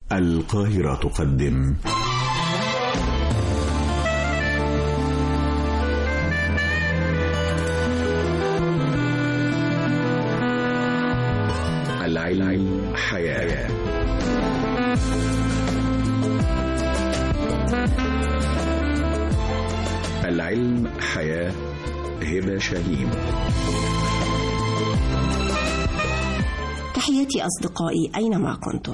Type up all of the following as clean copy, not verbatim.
القاهرة تقدم العلم حياة. العلم حياة. هبة شاهين. تحياتي أصدقائي أينما كنتم.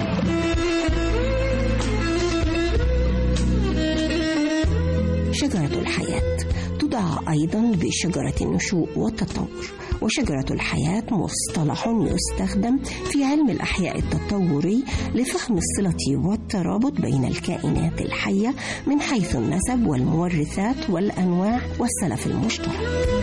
شجرة الحياة تدعى أيضا بشجرة النشوء والتطور، وشجرة الحياة مصطلح يستخدم في علم الأحياء التطوري لفهم الصلة والترابط بين الكائنات الحية من حيث النسب والمورثات والأنواع والسلف المشترك.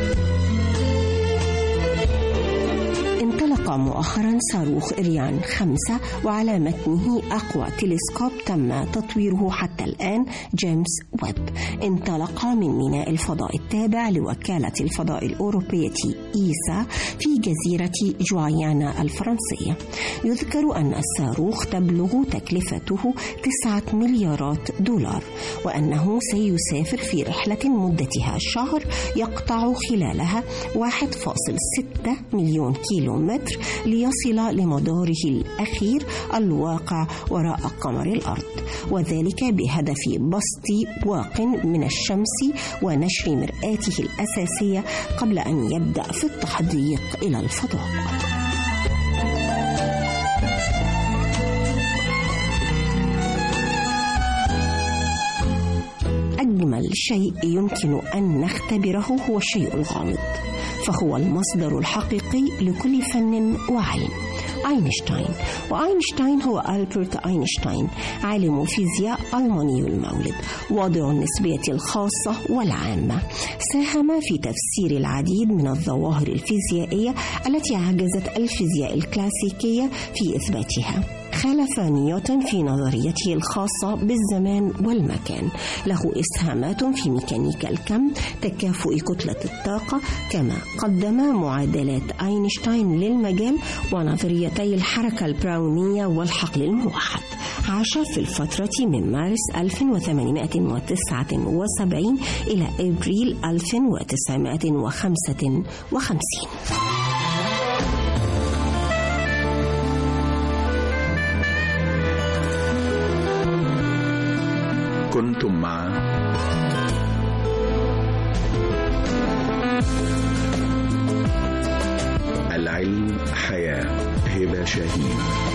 انطلق مؤخرا صاروخ إريان 5 وعلى متنه أقوى تلسكوب تم تطويره حتى الآن جيمس ويب. انطلق من ميناء الفضاء التابع لوكالة الفضاء الأوروبية إيسا في جزيرة جوايانا الفرنسية. يذكر أن الصاروخ تبلغ تكلفته 9 مليارات دولار، وأنه سيسافر في رحلة مدتها شهر يقطع خلالها 1.6 مليون كيلومتر ليصل لمداره الأخير الواقع وراء قمر الأرض، وذلك بهدف بسط واق من الشمس ونشر مرآته الأساسية قبل أن يبدأ في التحديق إلى الفضاء. أجمل شيء يمكن أن نختبره هو الشيء الغامض، فهو المصدر الحقيقي لكل فن وعلم. أينشتاين، وأينشتاين هو ألبرت أينشتاين، عالم فيزياء ألماني المولد، واضع النسبية الخاصة والعامة. ساهم في تفسير العديد من الظواهر الفيزيائية التي عجزت الفيزياء الكلاسيكية في إثباتها. خالف نيوتن في نظريته الخاصة بالزمان والمكان. له إسهامات في ميكانيكا الكم، تكافؤ كتلة الطاقة، كما قدم معادلات أينشتاين للمجال ونظريتي الحركة البراونية والحقل الموحد. عاش في الفترة من مارس 1879 إلى أبريل 1955. كنتم مع العلم حياة. هبة شاهين.